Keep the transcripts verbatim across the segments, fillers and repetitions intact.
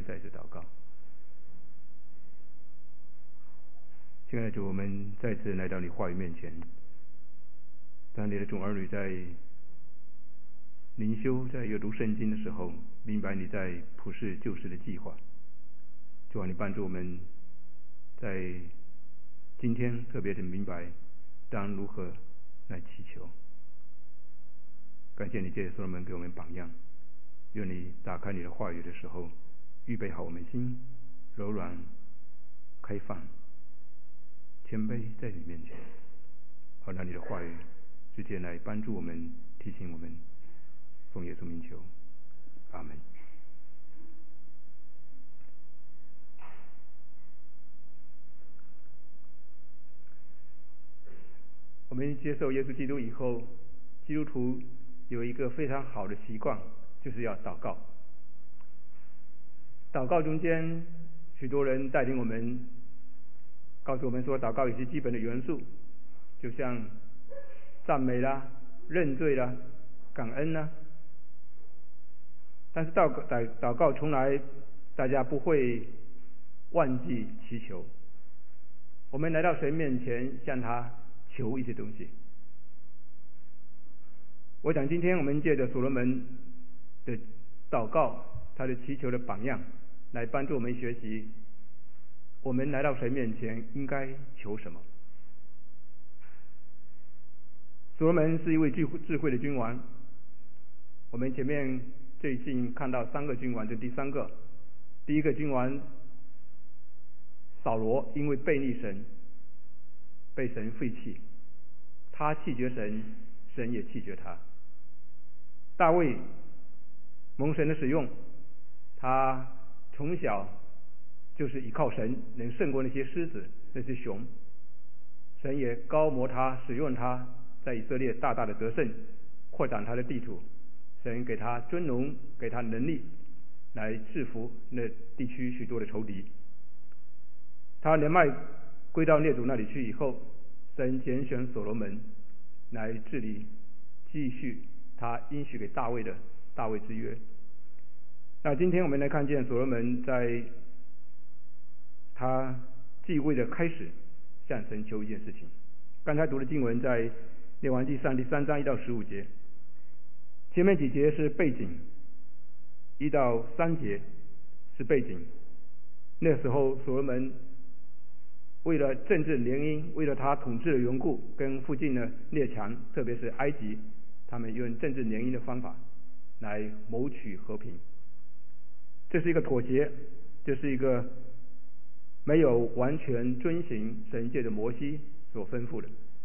再次祷告。亲爱的主，我们再次来到你话语面前，当你的众儿女在灵修、在阅读圣经的时候，明白你在普世救世的计划。主啊，你帮助我们在今天特别的明白当如何来祈求。感谢你借着所罗门给我们榜样，愿你打开你的话语的时候，预备好我们心，柔软、开放、谦卑在你面前，好让你的话语直接来帮助我们、提醒我们。奉耶稣名求，阿门。我们接受耶稣基督以后，基督徒有一个非常好的习惯，就是要祷告。祷告中间，许多人带领我们，告诉我们说，祷告有些基本的元素，就像赞美啦、认罪啦、感恩啦。但是祷告祷祷告从来大家不会忘记祈求。我们来到神面前，向他求一些东西。我想今天我们借着所罗门的祷告，他的祈求的榜样，来帮助我们学习，我们来到神面前应该求什么。所罗门是一位具智慧的君王，我们前面最近看到三个君王，这第三个，第一个君王扫罗因为背逆神，被神废弃，他弃绝神，神也弃绝他。大卫蒙神的使用，他从小就是依靠神，能胜过那些狮子、那些熊。神也高摩他，使用他，在以色列大大的得胜，扩展他的地土。神给他尊荣，给他能力，来制服那地区许多的仇敌。他人脉归到列祖那里去以后，神拣选所罗门来治理，继续他应许给大卫的大卫之约。那今天我们来看见所罗门在他继位的开始，向神求一件事情。刚才读的经文在列王纪上第三章一到十五节，前面几节是背景，一到三节是背景。那时候所罗门为了政治联姻，为了他统治的缘故，跟附近的列强，特别是埃及，他们用政治联姻的方法来谋取和平。这是一个妥协，这是一个没有完全遵行神借着摩西所吩咐的。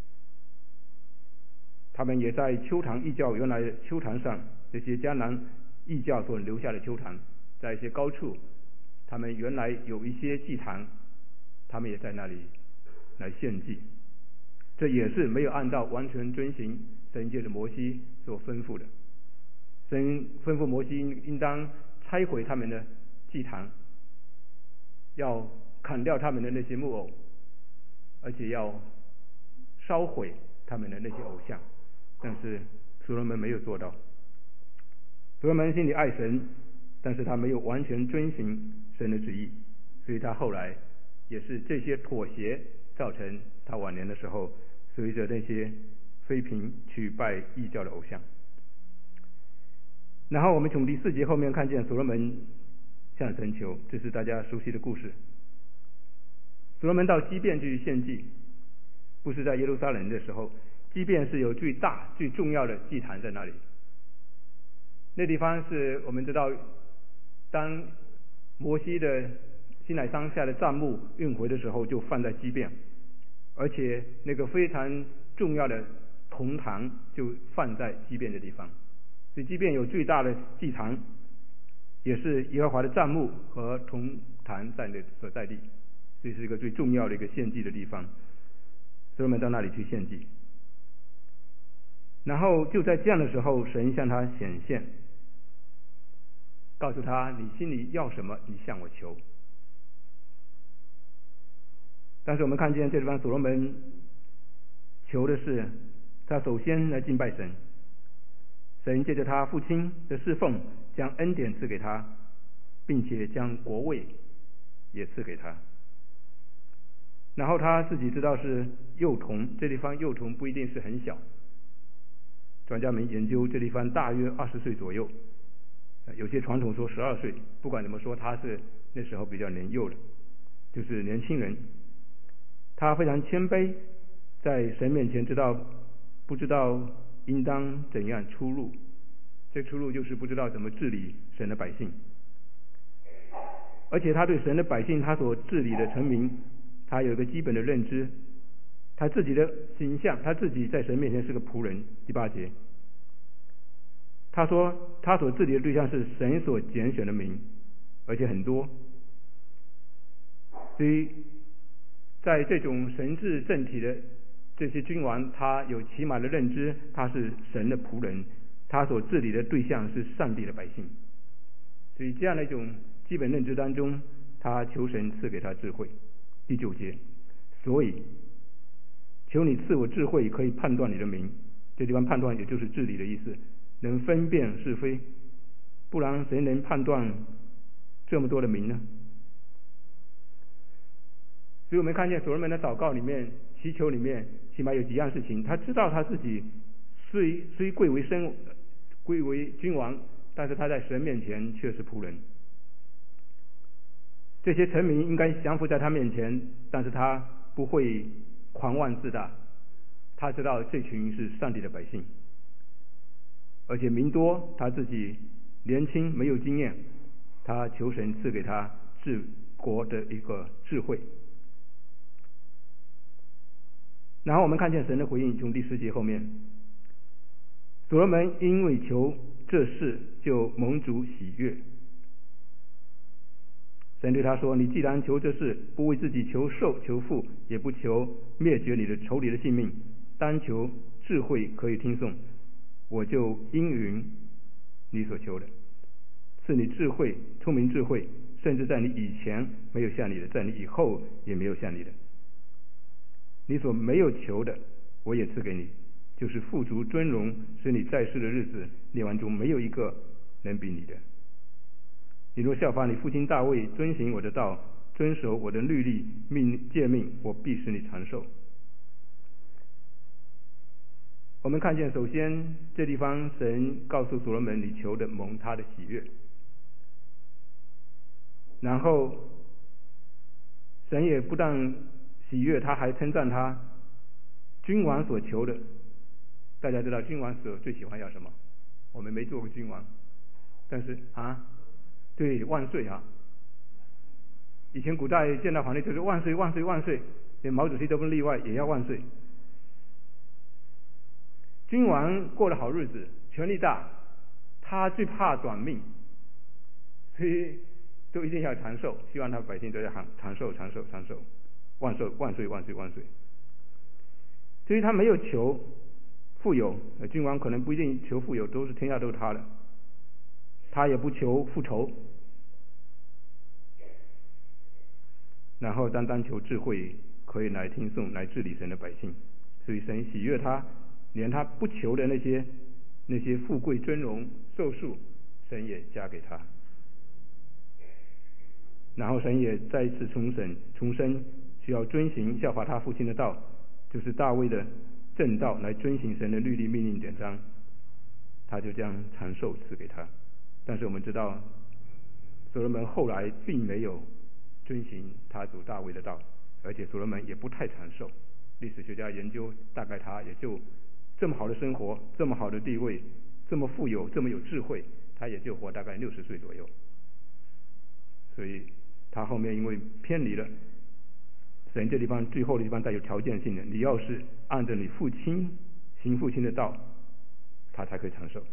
他们也在丘坛异教原来的丘坛上，这些迦南异教所留下的丘坛，在一些高处，他们原来有一些祭坛，他们也在那里来献祭。这也是没有按照完全遵行神借着摩西所吩咐的。神吩咐摩西应当拆毁他们的祭坛，要砍掉他们的那些木偶，而且要烧毁他们的那些偶像。但是所罗门没有做到。所罗门心里爱神，但是他没有完全遵行神的旨意，所以他后来也是这些妥协造成他晚年的时候，随着那些妃嫔去拜异教的偶像。然后我们从第四节后面看见所罗门向神求，这是大家熟悉的故事。所罗门到基遍去献祭，不是在耶路撒冷的时候，基遍是有最大最重要的祭坛在那里。那地方是我们知道，当摩西的西乃山下的帐幕运回的时候，就放在基遍，而且那个非常重要的铜坛就放在基遍的地方。所以基遍有最大的祭坛，也是耶和华的帐幕和铜坛在那所在地，所以是一个最重要的一个献祭的地方。所以我们到那里去献祭。然后就在这样的时候，神向他显现，告诉他你心里要什么，你向我求。但是我们看见这地方所罗门求的是，他首先来敬拜神，神借着他父亲的侍奉，将恩典赐给他， 并且将国位也赐给他。然后他自己知道是幼童，这地方幼童不一定是很小，专家们研究这地方大约二十岁左右，有些传统说十二岁，不管怎么说他是那时候比较年幼的，就是年轻人。他非常谦卑，在神面前知道不知道应当怎样出入，这出入就是不知道怎么治理神的百姓。而且他对神的百姓他所治理的臣民，他有一个基本的认知，他自己的形象，他自己在神面前是个仆人。第八节他说他所治理的对象是神所拣选的民，而且很多。所以在这种神治政体的这些君王，他有起码的认知，他是神的仆人，他所治理的对象是上帝的百姓。所以这样的一种基本认知当中，他求神赐给他智慧。第九节，所以求你赐我智慧，可以判断你的名。这地方判断也就是治理的意思，能分辨是非，不然谁能判断这么多的名呢？所以我们看见所罗门的祷告里面，祈求里面起码有几样事情，他知道他自己虽虽贵为生贵为君王，但是他在神面前却是仆人。这些臣民应该降服在他面前，但是他不会狂妄自大，他知道这群是上帝的百姓，而且民多，他自己年轻没有经验，他求神赐给他治国的一个智慧。然后我们看见神的回应，从第十节后面，所罗门因为求这事就蒙主喜悦。神对他说，你既然求这事，不为自己求寿求富，也不求灭绝你的仇敌的性命，单求智慧可以听颂，我就应允你所求的，赐你智慧聪明智慧，甚至在你以前没有像你的，在你以后也没有像你的。你所没有求的，我也赐给你，就是富足尊荣，使你在世的日子列王中没有一个能比你的。你若效法你父亲大卫，遵行我的道，遵守我的律例命诫命，我必使你长寿。我们看见，首先这地方神告诉所罗门，你求的蒙他的喜悦。然后神也不但喜悦，他还称赞他，君王所求的。大家知道君王所最喜欢要什么？我们没做过君王，但是啊，对，万岁啊！以前古代见到皇帝就是万岁万岁万岁，连毛主席都不例外，也要万岁。君王过了好日子，权力大，他最怕短命，所以都一定要长寿，希望他百姓都要喊长寿长寿长寿，万岁万岁万岁万岁。所以他没有求富有，君王可能不一定求富有，都是天下都是他的，他也不求复仇，然后单单求智慧，可以来听颂，来治理神的百姓。所以神喜悦他，连他不求的那些那些富贵尊荣寿数，神也加给他。然后神也再一次重申重申需要遵行效法他父亲的道，就是大卫的正道，来遵行神的律例命令典章，他就将长寿赐给他。但是我们知道所罗门后来并没有遵行他主大卫的道，而且所罗门也不太长寿。历史学家研究，大概他也就这么好的生活，这么好的地位，这么富有，这么有智慧，他也就活大概六十岁左右。所以他后面因为偏离了神这地方，最后的地方带有条件性的，你要是按照你父亲行父亲的道，他才可以长寿。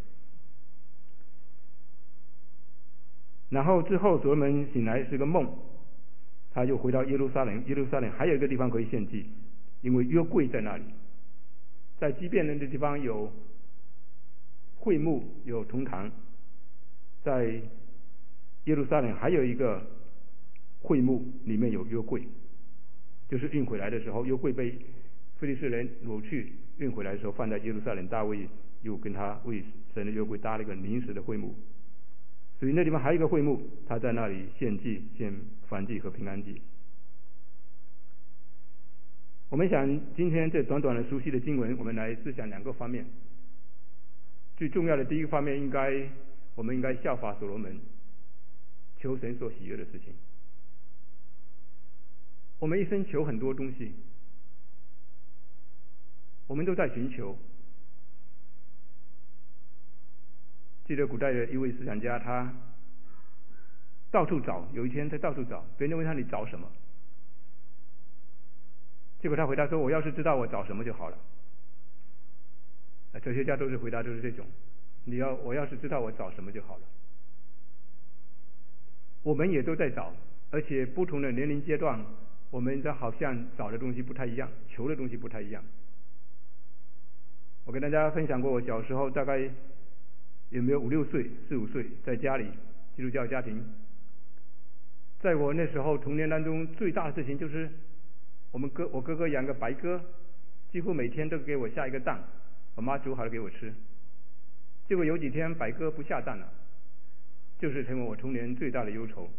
然后之后所罗门醒来是个梦，他就回到耶路撒冷。耶路撒冷还有一个地方可以献祭，因为约柜在那里。在基遍那个地方有会幕，有铜坛，在耶路撒冷还有一个会幕，里面有约柜，就是运回来的时候，约柜被非利士人掳去，运回来的时候放在耶路撒冷，大卫又跟他为神的约柜搭了一个临时的会幕。 所以那地方还有一个会幕，他在那里献祭、献燔祭和平安祭。我们想今天这短短的熟悉的经文，我们来思想两个方面。最重要的第一个方面，应该我们应该效法所罗门，求神所喜悦的事情。我们一生求很多东西，我们都在寻求。记得古代的一位思想家，他到处找，有一天他到处找，别人问他你找什么？结果他回答说：“我要是知道我找什么就好了。”哲学家都是回答都是这种，你要我要是知道我找什么就好了。我们也都在找，而且不同的年龄阶段，我们的好像找的东西不太一样，求的东西不太一样。我跟大家分享过，我小时候大概有没有五六岁、四五岁，在家里基督教家庭，在我那时候童年当中最大的事情就是，我们哥我哥哥养个白鸽，几乎每天都给我下一个蛋，我妈煮好了给我吃。结果有几天白鸽不下蛋了，就是成为我童年最大的忧愁。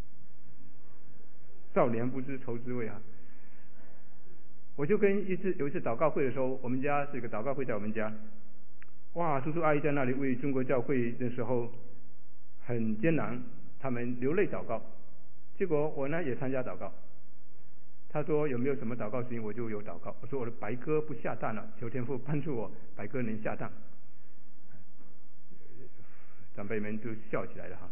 少年不知愁滋味啊！我就跟一次有一次祷告会的时候，我们家是一个祷告会在我们家，哇，叔叔阿姨在那里为中国教会的时候很艰难，他们流泪祷告。结果我呢也参加祷告。他说有没有什么祷告事情，我就有祷告。我说我的白鸽不下蛋了，求天父帮助我白鸽能下蛋。长辈们就笑起来了哈。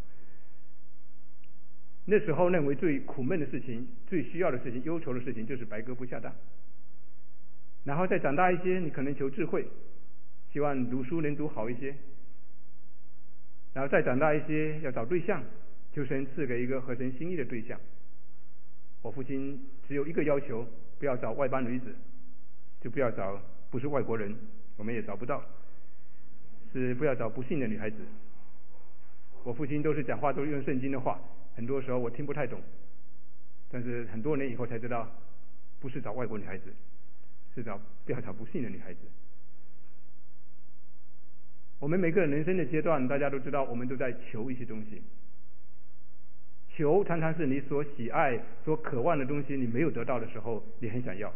那时候认为最苦闷的事情、最需要的事情、忧愁的事情，就是白鸽不下蛋。然后再长大一些，你可能求智慧，希望读书能读好一些。然后再长大一些，要找对象，求神赐给一个合神心意的对象。我父亲只有一个要求，不要找外邦女子，就不要找不是外国人，我们也找不到，是不要找不信的女孩子。我父亲都是讲话都是用圣经的话，很多时候我听不太懂，但是很多年以后才知道，不是找外国女孩子，是找不要找不信的女孩子。我们每个人人生的阶段，大家都知道，我们都在求一些东西。求常常是你所喜爱、所渴望的东西，你没有得到的时候，你很想要。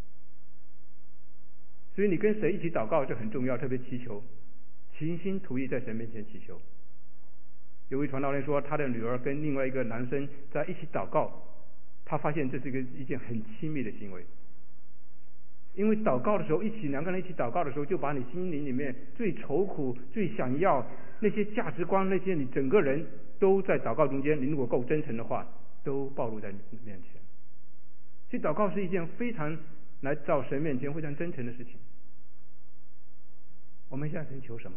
所以你跟谁一起祷告就很重要，特别祈求，倾心吐意在神面前祈求。有位传道人说，他的女儿跟另外一个男生在一起祷告，他发现这是一个一件很亲密的行为。因为祷告的时候，一起两个人一起祷告的时候，就把你心灵里面最愁苦、最想要那些价值观，那些你整个人都在祷告中间，你如果够真诚的话，都暴露在你面前。所以祷告是一件非常来到神面前非常真诚的事情。我们向神求什么？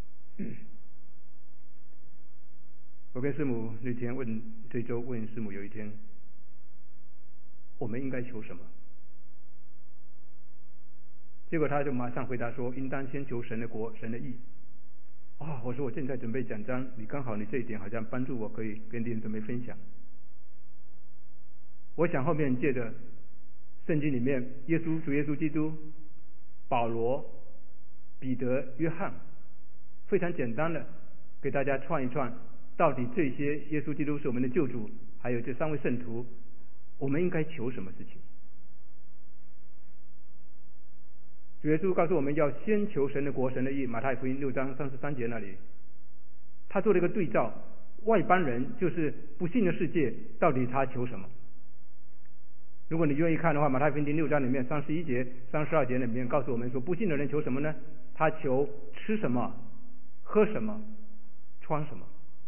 我跟师母那天问，这周问师母有一天，我们应该求什么？结果他就马上回答说，应当先求神的国、神的义。啊、哦，我说我正在准备讲章，你刚好你这一点好像帮助我，可以跟弟兄姊妹分享。我想后面借着圣经里面，耶稣、主耶稣基督、保罗、彼得、约翰，非常简单的给大家串一串，到底这些耶稣基督是我们的救主，还有这三位圣徒，我们应该求什么事情？主耶稣告诉我们要先求神的国、神的义，马太福音六章三十三节那里，他做了一个对照，外邦人就是不信的世界，到底他求什么？如果你愿意看的话，马太福音第六章里面三十一节、三十二节里面告诉我们说，不信的人求什么呢？他求吃什么、喝什么、穿什么。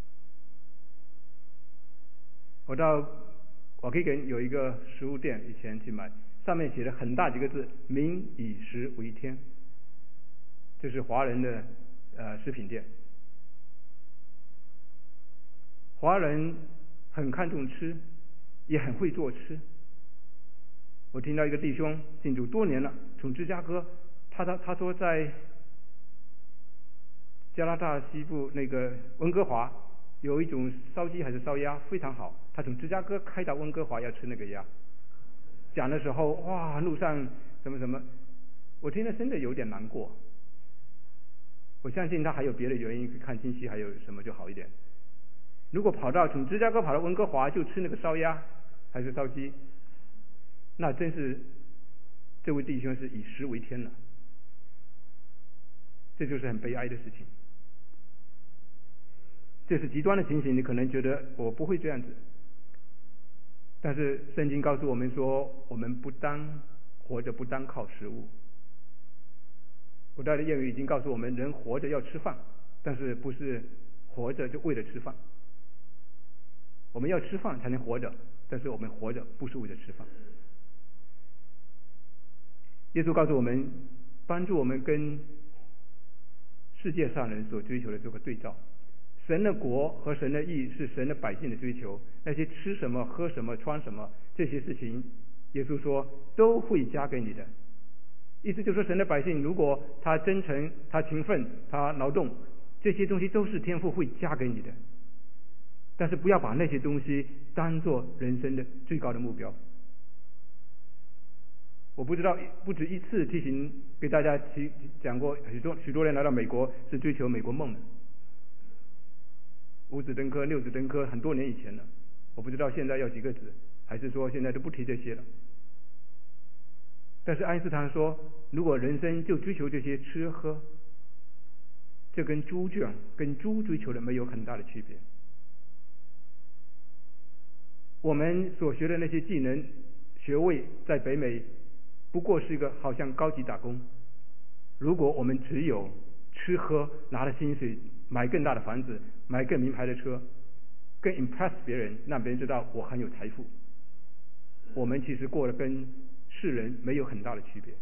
我到我可以给有一个食物店，以前去买，上面写了很大几个字，民以食为天。这是华人的呃食品店。华人很看重吃，也很会做吃。我听到一个弟兄信主多年了，从芝加哥，他他他说在加拿大西部那个温哥华有一种烧鸡还是烧鸭非常好，他从芝加哥开到温哥华要吃那个鸭。讲的时候，哇，路上什么什么，我听了真的有点难过。我相信他还有别的原因，看信息还有什么就好一点。 如果跑到从芝加哥跑到温哥华就吃那个烧鸭还是烧鸡，那真是这位弟兄是以食为天了，这就是很悲哀的事情。这是极端的情形，你可能觉得我不会这样子，但是圣经告诉我们说，我们不单活着不单靠食物。古代的谚语已经告诉我们，人活着要吃饭，但是不是活着就为了吃饭。我们要吃饭才能活着，但是我们活着不是为了吃饭。耶稣告诉我们，帮助我们跟世界上人所追求的做个对照。神的国和神的义是神的百姓的追求，那些吃什么喝什么穿什么这些事情，耶稣说都会加给你的。意思就是说，神的百姓如果他真诚他勤奋他劳动，这些东西都是天父会加给你的，但是不要把那些东西当作人生的最高的目标。我不知道不止一次提醒给大家提讲过，许多许多人来到美国是追求美国梦的，五子登科六子登科很多年以前了，我不知道现在要几个子，还是说现在都不提这些了。但是爱因斯坦说，如果人生就追求这些吃喝，这跟猪圈跟猪追求的没有很大的区别。我们所学的那些技能学位在北美不过是一个好像高级打工，如果我们只有吃喝，拿了薪水买更大的房子，买更名牌的车，更 impress 别人，让别人知道我很有财富，我们其实过得跟世人没有很大的区别。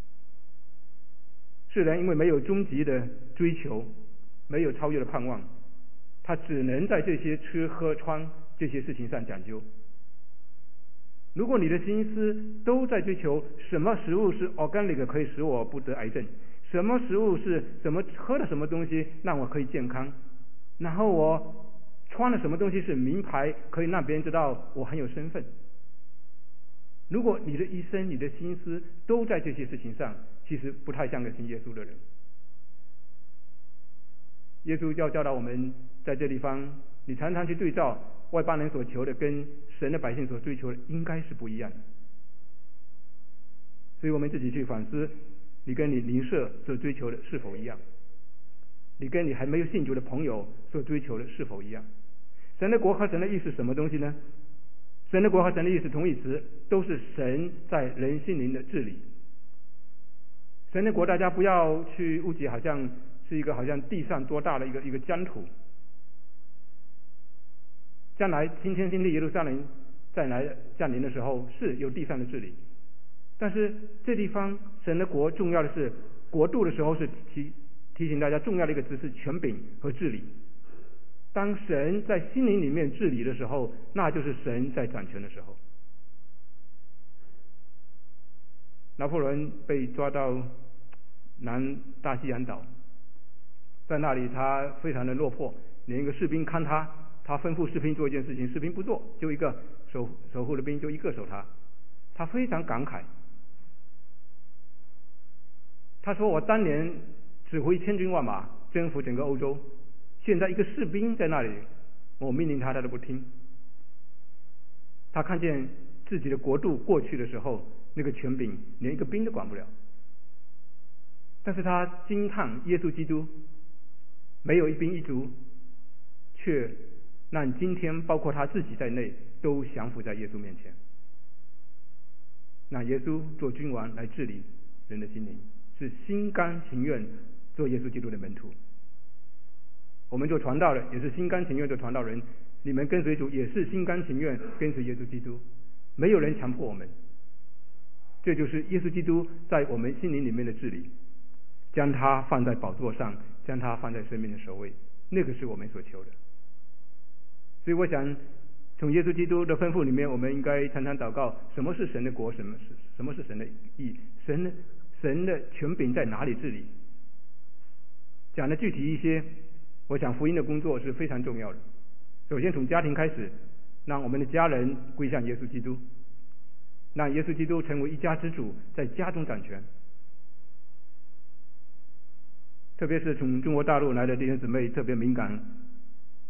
世人因为没有终极的追求，没有超越的盼望，他只能在这些吃喝穿这些事情上讲究。如果你的心思都在追求什么食物是 organic 可以使我不得癌症，什么食物是什么喝的什么东西让我可以健康，然后我穿的什么东西是名牌可以让别人知道我很有身份，如果你的一生你的心思都在这些事情上，其实不太像个信耶稣的人。耶稣要教导我们在这地方，你常常去对照外邦人所求的跟神的百姓所追求的应该是不一样的。所以我们自己去反思，你跟你邻舍所追求的是否一样，你跟你还没有信主的朋友所追求的是否一样。神的国和神的义是什么东西呢？神的国和神的义是同义词，都是神在人心灵的治理。神的国大家不要去误解，好像是一个好像地上多大的一个一个疆土，将来新天新地耶路撒冷再来降临的时候是有地上的治理，但是这地方神的国重要的是国度的时候，是提提醒大家重要的一个词是权柄和治理。当神在心灵里面治理的时候，那就是神在掌权的时候。拿破仑被抓到南大西洋岛，在那里他非常的落魄，连一个士兵看他，他吩咐士兵做一件事情，士兵不做，就一个守守护的兵就一个守他，他非常感慨。他说：“我当年指挥千军万马征服整个欧洲，现在一个士兵在那里，我命令他，他都不听。他看见自己的国度过去的时候，那个权柄连一个兵都管不了。但是他惊叹耶稣基督没有一兵一卒，却让今天包括他自己在内都降服在耶稣面前，让耶稣做君王来治理人的心灵，是心甘情愿做耶稣基督的门徒。我们做传道的也是心甘情愿做传道人，你们跟随主也是心甘情愿跟随耶稣基督，没有人强迫我们。这就是耶稣基督在我们心灵里面的治理，将他放在宝座上，将他放在生命的首位，那个是我们所求的。所以我想从耶稣基督的吩咐里面，我们应该常常祷告，什么是神的国，什么是什么是神的义，神的神的权柄在哪里治理。讲的具体一些，我想福音的工作是非常重要的。首先从家庭开始，让我们的家人归向耶稣基督，让耶稣基督成为一家之主，在家中掌权。特别是从中国大陆来的弟兄姊妹特别敏感，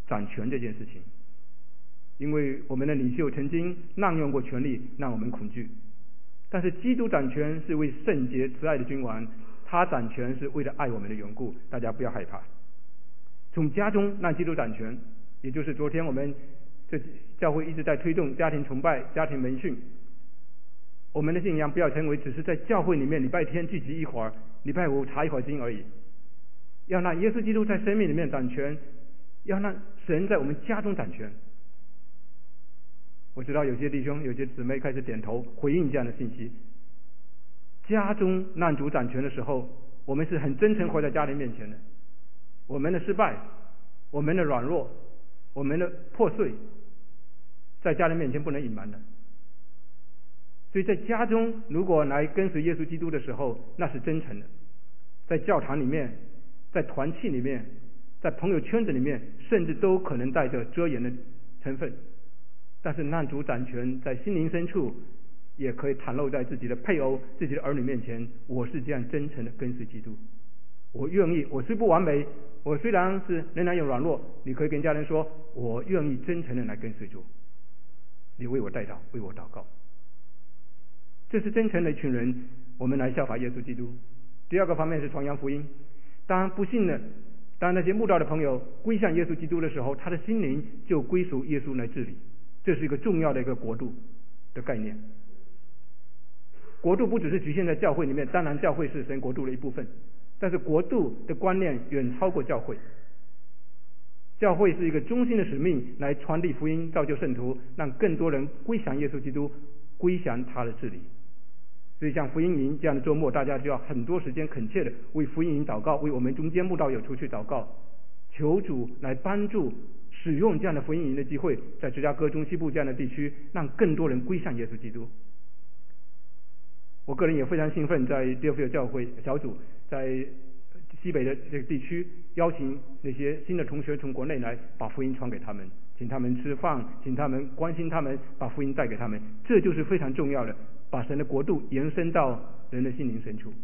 掌权这件事情，因为我们的领袖曾经滥用过权力，让我们恐惧。但是基督掌权是为圣洁慈爱的君王，他掌权是为了爱我们的缘故，大家不要害怕。从家中让基督掌权，也就是昨天我们这教会一直在推动家庭崇拜、家庭门训。我们的信仰不要成为只是在教会里面礼拜天聚集一会儿，礼拜五查一会儿经而已，要让耶稣基督在生命里面掌权，要让神在我们家中掌权。我知道有些弟兄有些姊妹开始点头回应这样的信息。家中让主掌权的时候，我们是很真诚活在家人面前的，我们的失败，我们的软弱，我们的破碎，在家人面前不能隐瞒的。所以在家中如果来跟随耶稣基督的时候，那是真诚的。在教堂里面，在团契里面，在朋友圈子里面，甚至都可能带着遮掩的成分。但是让主掌权在心灵深处，也可以袒露在自己的配偶、自己的儿女面前，我是这样真诚的跟随基督。我愿意，我虽不完美，我虽然是仍然有软弱，你可以跟家人说，我愿意真诚的来跟随主，你为我代祷，为我祷告。这是真诚的一群人，我们来效法耶稣基督。第二个方面是传扬福音。当不幸的，当那些慕道的朋友归向耶稣基督的时候，他的心灵就归属耶稣来治理。这是一个重要的一个国度的概念。国度不只是局限在教会里面，当然教会是神国度的一部分，但是国度的观念远超过教会。教会是一个中心的使命，来传递福音，造就圣徒，让更多人归向耶稣基督，归向他的治理。所以像福音营这样的周末，大家就要很多时间恳切的为福音营祷告，为我们中间慕道友出去祷告，求主来帮助使用这样的福音营的机会，在芝加哥中西部这样的地区，让更多人归向耶稣基督。我个人也非常兴奋，在 Deerfield 教会小组在西北的这个地区，邀请那些新的同学从国内来，把福音传给他们，请他们吃饭，请他们关心他们，把福音带给他们。这就是非常重要的，把神的国度延伸到人的心灵深处。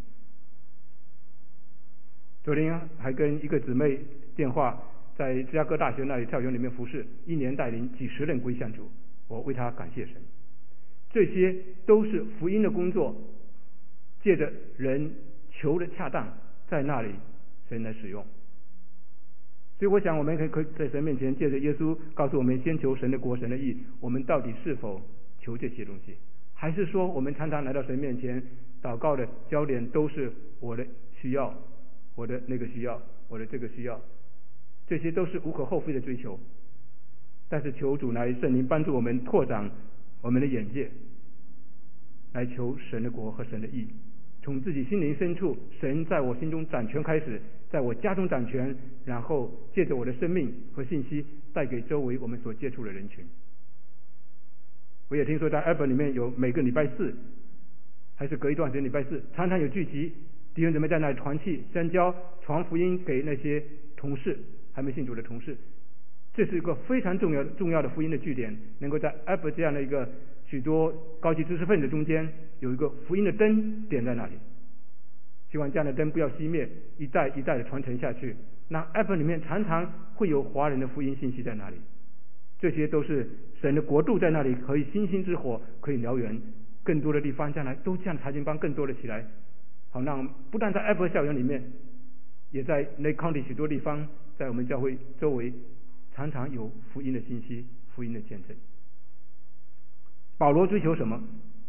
昨天还跟一个姊妹电话，在芝加哥大学那里校园里面服侍，一年带领几十人归向主，我为他感谢神。这些都是福音的工作，借着人求的恰当，在那里神来使用。所以我想我们可以可以在神面前，借着耶稣告诉我们，先求神的国、神的义，我们到底是否求这些东西？还是说我们常常来到神面前祷告的焦点都是我的需要，我的那个需要，我的这个需要，这些都是无可厚非的追求。但是求主来圣灵帮助我们拓展我们的眼界，来求神的国和神的义，从自己心灵深处，神在我心中掌权开始，在我家中掌权，然后借着我的生命和信息带给周围我们所接触的人群。我也听说在 Apple 里面有每个礼拜四还是隔一段时间礼拜四，常常有聚集，弟兄姊妹在那里传气相交，传福音给那些同事还没信主的同事。这是一个非常重要重要的福音的据点，能够在 Apple 这样的一个许多高级知识分子中间有一个福音的灯点在那里。希望这样的灯不要熄灭，一代一代的传承下去。那 Apple 里面常常会有华人的福音信息在那里，这些都是神的国度在那里，可以星星之火可以燎原，更多的地方将来都这样查经班更多的起来，好让不但在 Apple 校园里面，也在 Lake County 许多地方，在我们教会周围常常有福音的信息、福音的见证。保罗追求什么？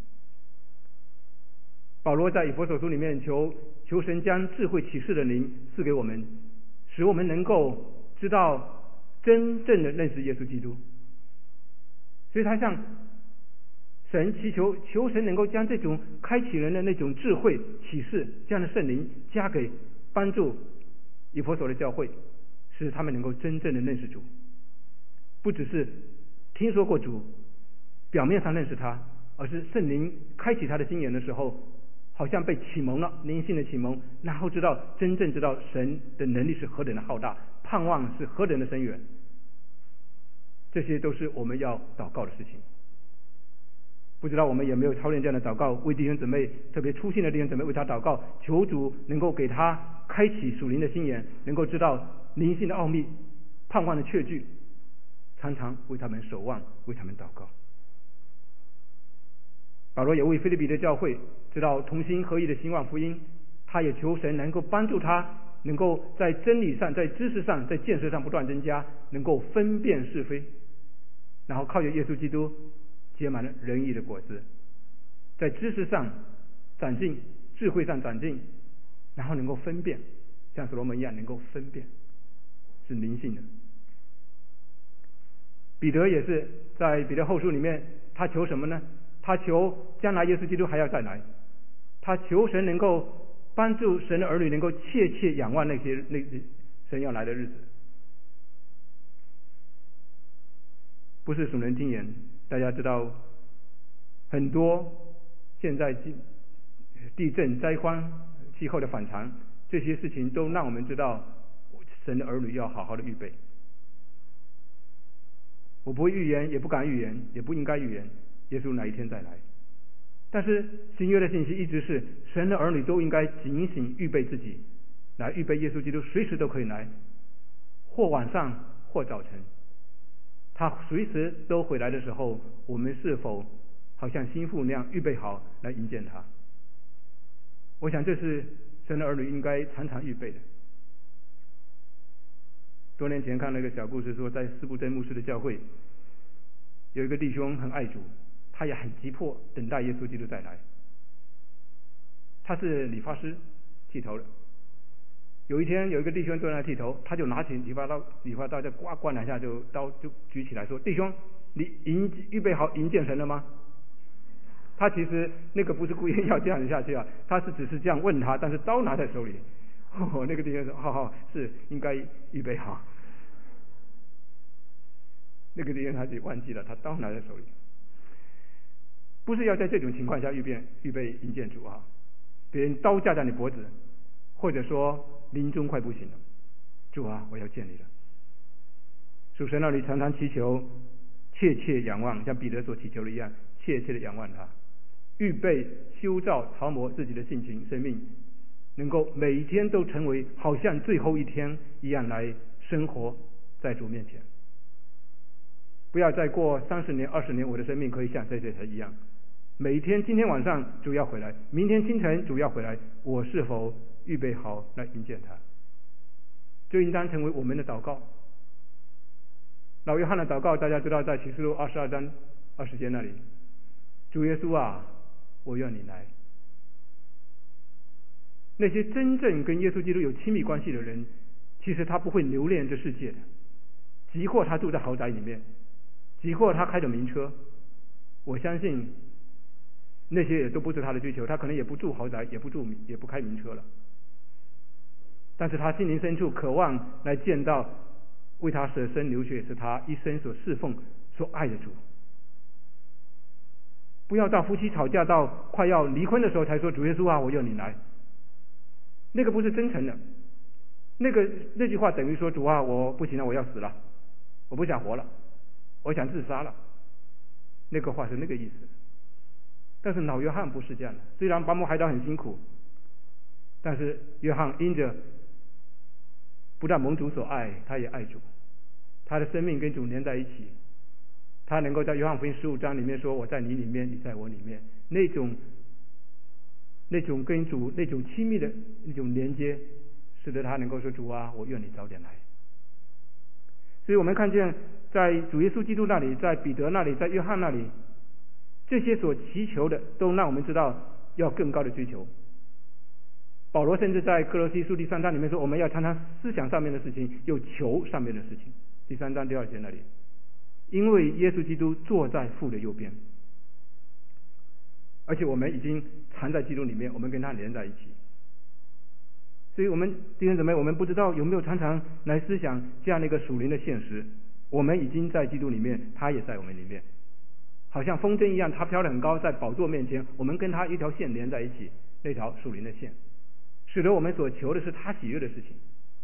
保罗在以弗所书里面求求神将智慧启示的灵赐给我们，使我们能够知道真正的认识耶稣基督。所以他向神祈求，求神能够将这种开启人的那种智慧启示这样的圣灵加给帮助以弗所的教会，使他们能够真正的认识主，不只是听说过主，表面上认识他，而是圣灵开启他的心眼的时候，好像被启蒙了，灵性的启蒙，然后知道真正知道神的能力是何等的浩大，盼望是何等的深远。这些都是我们要祷告的事情。不知道我们有没有操练这样的祷告，为弟兄姊妹，特别粗心的弟兄姊妹为他祷告，求主能够给他开启属灵的心眼，能够知道灵性的奥秘，盼望的确据， 常常为他们守望，为他们祷告。保罗也为腓立比的教会知道同心合意的兴旺福音，他也求神能够帮助他，能够在真理上，在知识上，在见识上不断增加，能够分辨是非，然后靠着耶稣基督结满了仁义的果子，在知识上长进，智慧上长进，然后能够分辨，像所罗门一样能够分辨，是灵性的。彼得也是在彼得后书里面，他求什么呢？他求将来耶稣基督还要再来，他求神能够帮助神的儿女能够切切仰望那些那神要来的日子。不是耸人听言，大家知道很多现在地震灾荒、气候的反常，这些事情都让我们知道神的儿女要好好的预备。我不会预言，也不敢预言，也不应该预言耶稣哪一天再来。但是新约的信息一直是神的儿女都应该警醒预备自己，来预备耶稣基督随时都可以来，或晚上或早晨，他随时都回来的时候，我们是否好像心腹那样预备好来迎接他？我想这是神的儿女应该常常预备的。多年前看那个小故事说，在司布真牧师的教会有一个弟兄很爱主，他也很急迫等待耶稣基督再来。他是理发师，剃头的。有一天有一个弟兄正在剃头，他就拿起理发刀，理发刀就刮刮两下，就刀就举起来说：“弟兄，你迎预备好迎见神了吗？”他其实那个不是故意要这样下去啊，他是只是这样问他，但是刀拿在手里。哦，那个弟兄说：“好好，是应该预备好。”那个弟兄他就忘记了，他刀拿在手里。不是要在这种情况下预备预备迎见主啊！别人刀架在你脖子，或者说临终快不行了，主啊，我要见你了。属神那里常常祈求，切切仰望，像彼得所祈求的一样，切切的仰望他，预备修造陶磨自己的性情生命，能够每一天都成为好像最后一天一样来生活在主面前。不要再过三十年、二十年，我的生命可以像这些人一样，每一天，今天晚上主要回来，明天清晨主要回来，我是否预备好来迎接他？这应当成为我们的祷告。老约翰的祷告，大家知道，在启示录二十二章二十节那里，主耶稣啊，我愿你来。那些真正跟耶稣基督有亲密关系的人，其实他不会留恋这世界的，即或他住在豪宅里面，即或他开着名车，我相信那些也都不是他的追求，他可能也不住豪宅，也不住也不开名车了，但是他心灵深处渴望来见到为他舍身流血，是他一生所侍奉所爱的主。不要到夫妻吵架到快要离婚的时候才说主耶稣啊，我愿你来，那个不是真诚的，那个那句话等于说主啊，我不行了，我要死了，我不想活了，我想自杀了，那个话是那个意思。但是老约翰不是这样的，虽然拔摩海岛很辛苦，但是约翰因着不但蒙主所爱，他也爱主，他的生命跟主连在一起，他能够在约翰福音十五章里面说我在你里面，你在我里面，那种那种跟主那种亲密的那种连接，使得他能够说主啊，我愿你早点来。所以我们看见在主耶稣基督那里，在彼得那里，在约翰那里，这些所祈求的都让我们知道要更高的追求。保罗甚至在哥罗西书第三章里面说，我们要常常思想上面的事情，又求上面的事情。第三章第二节那里，因为耶稣基督坐在父的右边，而且我们已经藏在基督里面，我们跟他连在一起。所以我们弟兄姊妹，我们不知道有没有常常来思想这样的一个属灵的现实，我们已经在基督里面，他也在我们里面，好像风筝一样，他飘得很高，在宝座面前，我们跟他一条线连在一起，那条属灵的线，使得我们所求的是他喜悦的事情。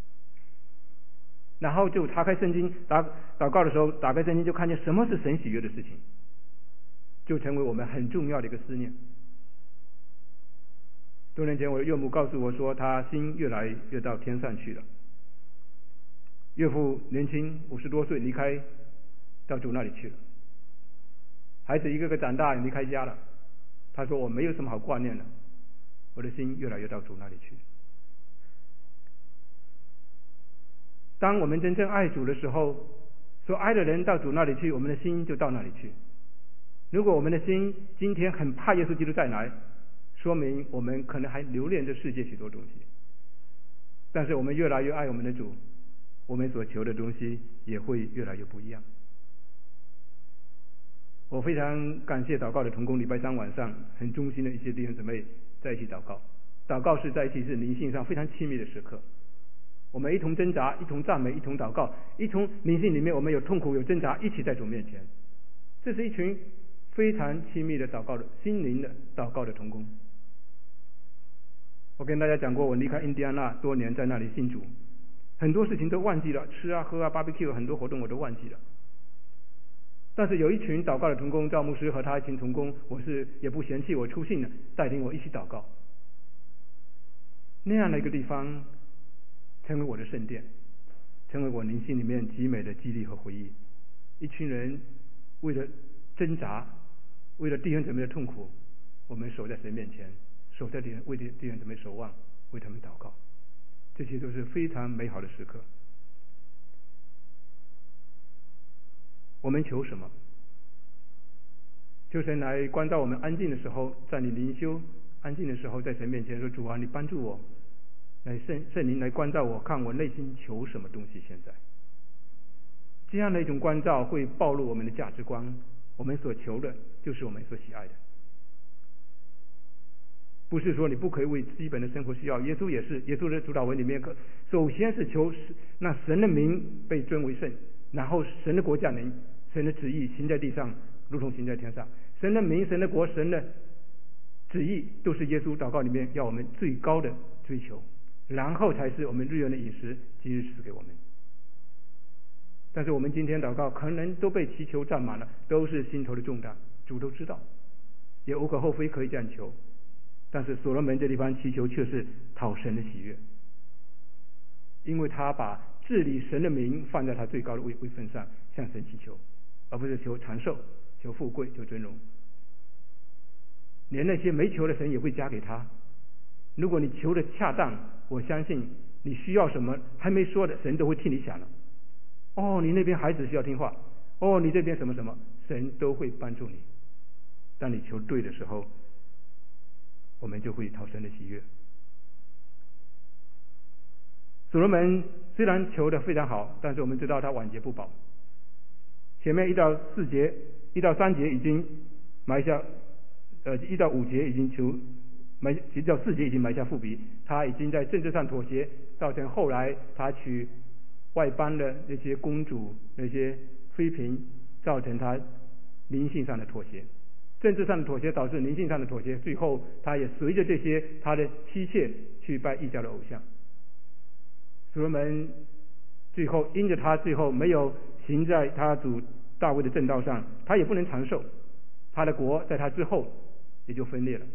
然后就打开圣经，打祷告的时候打开圣经，就看见什么是神喜悦的事情，就成为我们很重要的一个思念。多年前我的岳母告诉我说，他心越来越到天上去了。岳父年轻五十多岁离开到主那里去了。孩子一个个长大离开家了，他说我没有什么好挂念了，我的心越来越到主那里去。当我们真正爱主的时候，所爱的人到主那里去，我们的心就到那里去。如果我们的心今天很怕耶稣基督再来，说明我们可能还留恋这世界许多东西。但是我们越来越爱我们的主，我们所求的东西也会越来越不一样。我非常感谢祷告的同工，礼拜三晚上很忠心的一些弟兄姊妹在一起祷告。祷告是在一起是灵性上非常亲密的时刻，我们一同挣扎，一同赞美，一同祷告，一同灵性里面我们有痛苦有挣扎，一起在主面前。这是一群非常亲密的祷告的心灵的祷告的同工。我跟大家讲过，我离开印第安纳多年，在那里信主，很多事情都忘记了，吃啊喝啊 barbecue 很多活动我都忘记了。但是有一群祷告的同工，赵牧师和他一群同工，我是也不嫌弃我出信了，带领我一起祷告。那样的一个地方成为我的圣殿，成为我灵性里面极美的激励和回忆。一群人为了挣扎，为了弟兄姊妹的痛苦，我们守在神面前，守在弟为弟兄姊妹守望，为他们祷告，这些都是非常美好的时刻。我们求什么？求神来关照我们安静的时候，在你灵修安静的时候，在神面前说，主啊，你帮助我，来圣圣灵来关照我，看我内心求什么东西。现在这样的一种关照会暴露我们的价值观，我们所求的就是我们所喜爱的。不是说你不可以为基本的生活需要，耶稣也是，耶稣的主导文里面首先是求那神的名被尊为圣，然后神的国降临，神的旨意行在地上如同行在天上。神的名、神的国、神的旨意都是耶稣祷告里面要我们最高的追求，然后才是我们日用的饮食今日赐给我们。但是我们今天祷告可能都被祈求占满了，都是心头的重担，主都知道，也无可厚非，可以这样求。但是所罗门这地方祈求却是讨神的喜悦，因为他把治理神的名放在他最高的位位分上，向神祈求，而不是求长寿、求富贵、求尊荣。连那些没求的神也会加给他。如果你求的恰当，我相信你需要什么还没说的，神都会替你想了。哦，你那边孩子需要听话，哦，你这边什么什么，神都会帮助你。当你求对的时候，我们就会讨神的喜悦。所罗门虽然求得非常好，但是我们知道他晚节不保。前面一到四节、一到三节已经埋下，呃，一到五节已经求埋，一到四节已经埋下伏笔。他已经在政治上妥协，造成后来他娶外邦的那些公主、那些妃嫔，造成他灵性上的妥协。政治上的妥协导致灵性上的妥协，最后他也随着这些他的妻妾去拜异教的偶像。所罗门最后因着他最后没有行在他主大卫的正道上，他也不能长寿，他的国在他之后也就分裂了。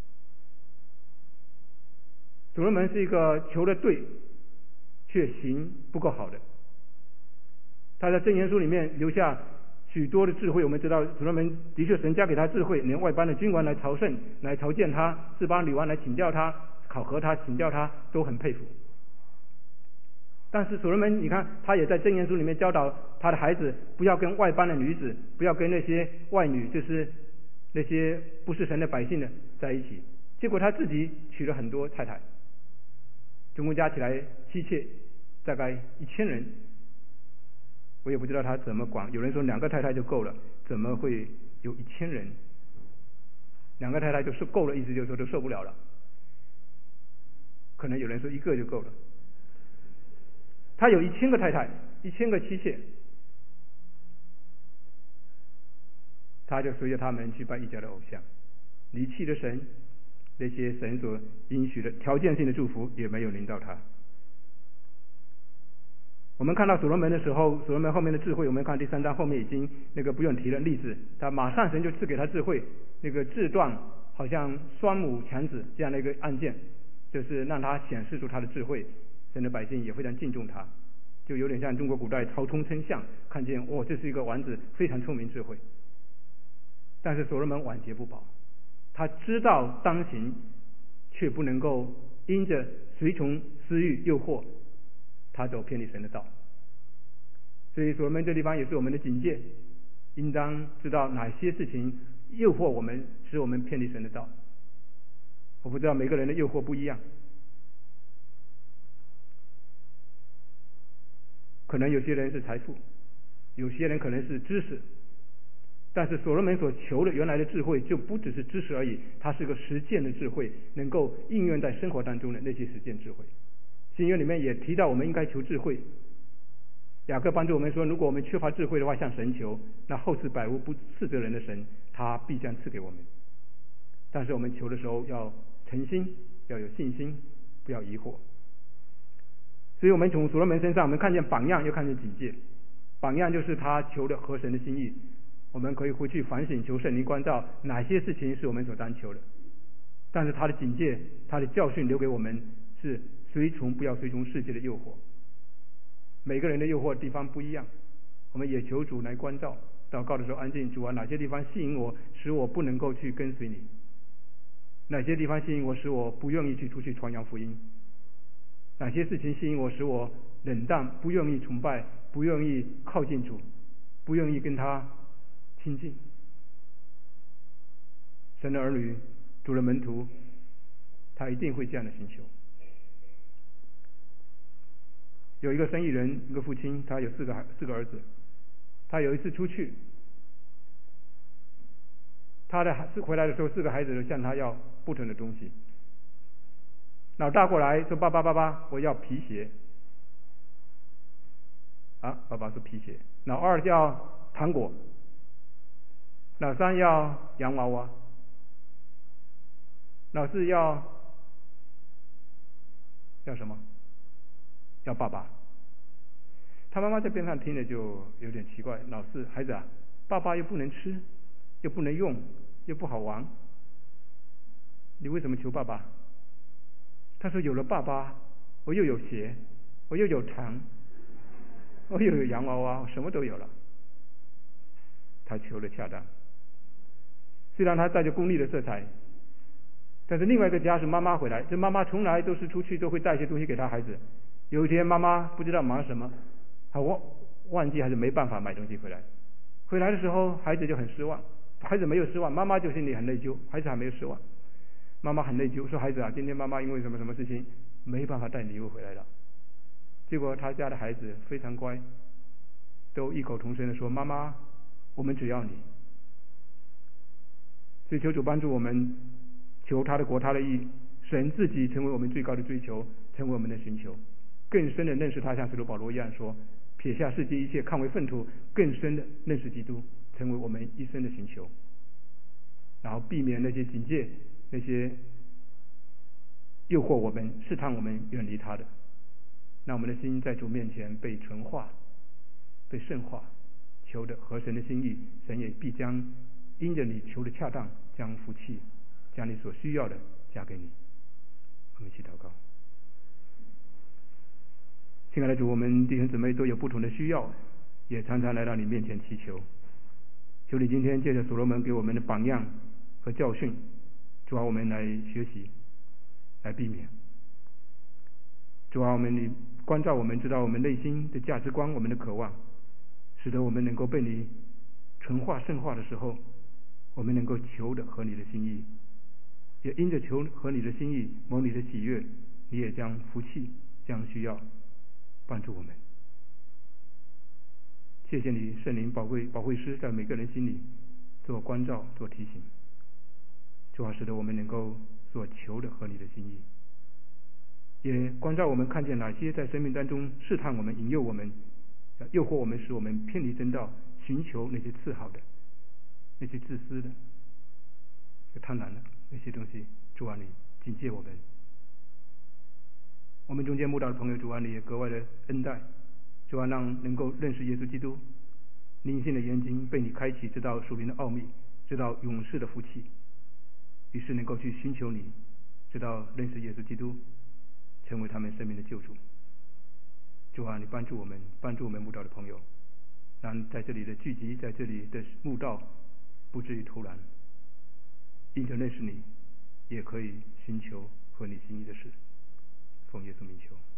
所罗门是一个求的对却行不够好的，他在箴言书里面留下许多的智慧。我们知道所罗门的确神加给他智慧，连外邦的君王来朝圣来朝见他，四邦女王来请教他考核他请教他，都很佩服。但是所罗门你看他也在箴言书里面教导他的孩子不要跟外邦的女子，不要跟那些外女，就是那些不是神的百姓的在一起。结果他自己娶了很多太太，总共加起来妻妾大概一千人。我也不知道他怎么管，有人说两个太太就够了，怎么会有一千人？两个太太就是够了，意思就是说都受不了了。可能有人说一个就够了。他有一千个太太，一千个妻妾，他就随着他们去拜异教的偶像，离弃了神，那些神所应许的条件性的祝福也没有临到他。我们看到所罗门的时候，所罗门后面的智慧，我们看第三章后面已经那个不用提了例子，他马上神就赐给他智慧，那个智断好像双母强子这样的一个案件，就是让他显示出他的智慧，神的百姓也非常敬重他。 就有点像中国古代曹冲称象，看见哦，这是一个王子，非常聪明智慧。但是所罗门晚节不保，他知道当行，却不能够因着随从私欲诱惑，他走偏离神的道。所以所罗门这地方也是我们的警戒，应当知道哪些事情诱惑我们，使我们偏离神的道。我不知道每个人的诱惑不一样，可能有些人是财富，有些人可能是知识，但是所罗门所求的原来的智慧就不只是知识而已，它是个实践的智慧，能够应用在生活当中的那些实践智慧。新约里面也提到我们应该求智慧，雅各帮助我们说，如果我们缺乏智慧的话，向神求，那厚赐百物不斥责人的神，他必将赐给我们。但是我们求的时候要诚心，要有信心，不要疑惑。所以我们从所罗门身上，我们看见榜样，又看见警戒。榜样就是他求的合神的心意，我们可以回去反省，求圣灵关照哪些事情是我们所当求的。但是他的警戒，他的教训留给我们是随从，不要随从世界的诱惑。每个人的诱惑地方不一样，我们也求主来关照。祷告的时候安静，主啊，哪些地方吸引我，使我不能够去跟随你？哪些地方吸引我，使我不愿意去出去传扬福音？哪些事情吸引我，使我冷淡，不愿意崇拜，不愿意靠近主，不愿意跟他亲近？神的儿女，主的门徒，他一定会这样的寻求。有一个生意人，一个父亲，他有四个四个儿子，他有一次出去，他的回来的时候，四个孩子都向他要不同的东西。老大过来说：“爸爸，爸爸，我要皮鞋。”啊，爸爸说皮鞋。老二要糖果，老三要洋娃娃，老四要要什么？要爸爸。他妈妈在边上听了就有点奇怪，老四，孩子啊，爸爸又不能吃，又不能用，又不好玩，你为什么求爸爸？他说有了爸爸，我又有鞋，我又有糖，我又有洋娃娃，我什么都有了。他求的恰当，虽然他带着功利的色彩，但是另外一个家是妈妈回来，这妈妈从来都是出去都会带一些东西给他孩子。有一天妈妈不知道忙什么，他忘忘记还是没办法买东西回来。回来的时候孩子就很失望，孩子没有失望，妈妈就心里很内疚，孩子还没有失望。妈妈很内疚，说孩子啊，今天妈妈因为什么什么事情没办法带礼物回来了。结果他家的孩子非常乖，都异口同声的说：“妈妈，我们只要你。”所以求主帮助我们，求他的国他的义，神自己成为我们最高的追求，成为我们的寻求，更深的认识他，像使徒保罗一样说：“撇下世界一切，看为粪土，更深的认识基督，成为我们一生的寻求。”然后避免那些警戒，那些诱惑我们、试探我们远离他的，让我们的心在主面前被纯化、被圣化，求的合神的心意，神也必将因着你求的恰当，将福气、将你所需要的加给你。我们一起祷告。亲爱的主，我们弟兄姊妹都有不同的需要，也常常来到你面前祈求。求你今天借着所罗门给我们的榜样和教训，主啊，我们来学习，来避免。主啊，我们你关照我们，知道我们内心的价值观，我们的渴望，使得我们能够被你纯化圣化的时候，我们能够求的合你的心意，也因着求合你的心意，蒙你的喜悦，你也将福气、将需要帮助我们。谢谢你，圣灵宝贵保惠师，在每个人心里做关照、做提醒，主啊，使得我们能够所求的合你的心意，也关照我们看见哪些在生命当中试探我们、引诱我们、诱惑我们，使我们偏离真道，寻求那些次好的、那些自私的、贪婪的那些东西。主啊，你警戒我们。我们中间慕道的朋友，主啊，你也格外的恩待，主啊，让能够认识耶稣基督，灵性的眼睛被你开启，知道属灵的奥秘，知道永世的福气，于是能够去寻求你，知道认识耶稣基督，成为他们生命的救主。 主啊，你帮助我们，帮助我们慕道的朋友，让在这里的聚集，在这里的慕道不至于突然，因着认识你，也可以寻求合你心意的事。奉耶稣名求。